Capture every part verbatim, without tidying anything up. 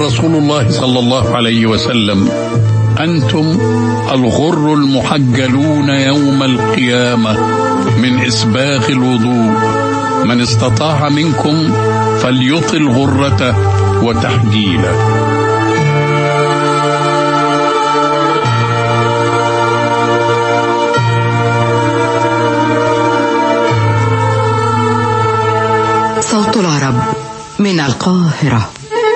رسول الله صلى الله عليه وسلم: أنتم الغر المحجلون يوم القيامة من إسباغ الوضوء، من استطاع منكم فليطل غرته وتحجيله. صوت العرب من القاهرة.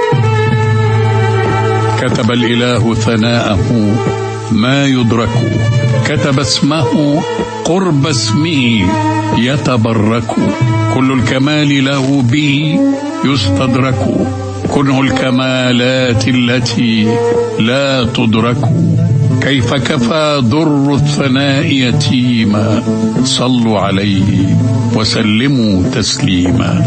كتب الإله ثناءه ما يدرك، كتب اسمه قرب اسمه يتبرك، كل الكمال له به يستدرك، كنه الكمالات التي لا تدرك، كيف كفى در الثناء يتيما، صلوا عليه وسلموا تسليما.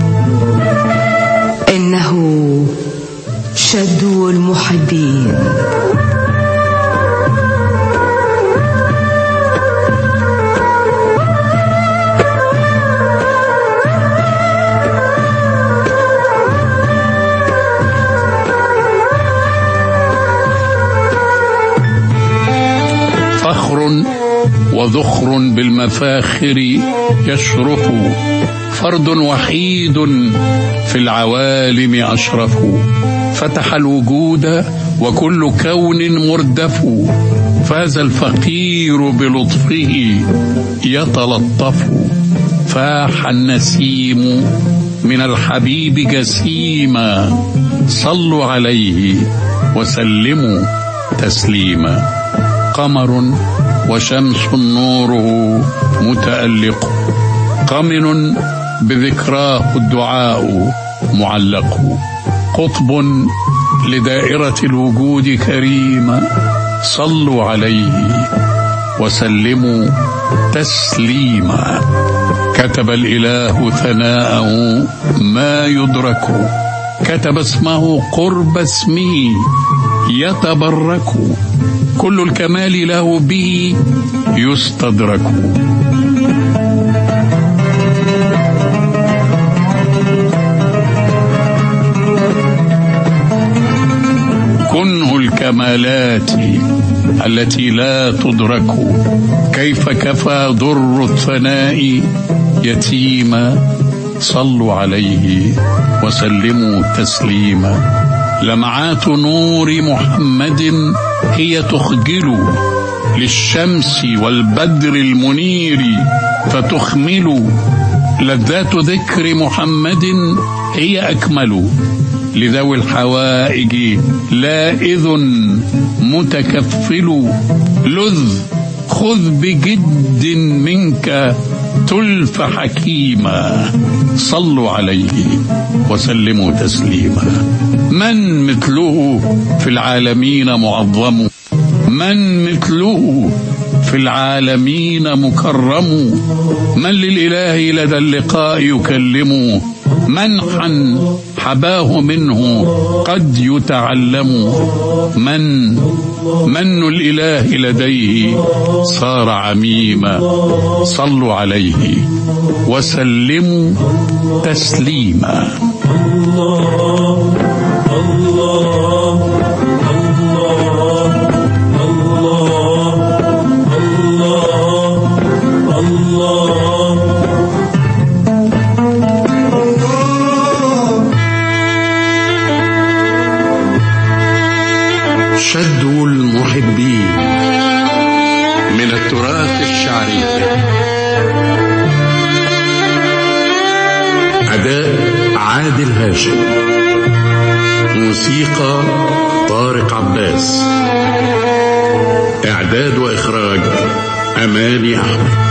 إنه شدو المحبين. فخر وذخر بالمفاخر يشرف، فرد وحيد في العوالم أشرف، فتح الوجود وكل كون مردف، فاز الفقير بلطفه يتلطف، فاح النسيم من الحبيب جسيما، صلوا عليه وسلموا تسليما. قمر وشمس نوره متألق، قمن بذكراه الدعاء معلق، قطب لدائرة الوجود كريما، صلوا عليه وسلموا تسليما. كتب الإله ثناءه ما يدرك، كتب اسمه قرب اسمه يتبرك، كل الكمال له به يستدرك. كنه الكمالات التي لا تدرك، كيف كفى در الثناء يتيما، صلوا عليه وسلموا تسليما. لمعات نور محمد هي تخجل للشمس والبدر المنير فتخمل، لذات ذكر محمد هي أكمل، لذوي الحوائج لائذ متكفل، لذ خذ بجد منك تلف حكيما، صلوا عليه وسلموا تسليما. من مثله في العالمين معظم، من مثله في العالمين مكرم، من للإله لدى اللقاء يكلم، منحا حباه منه قد يتعلم، من من الإله لديه صار عميما، صلوا عليه وسلموا تسليما. الله الله شدو المحبين من التراث الشعري. أداء عادل هاشم، موسيقى طارق عباس، إعداد وإخراج أماني أحمد.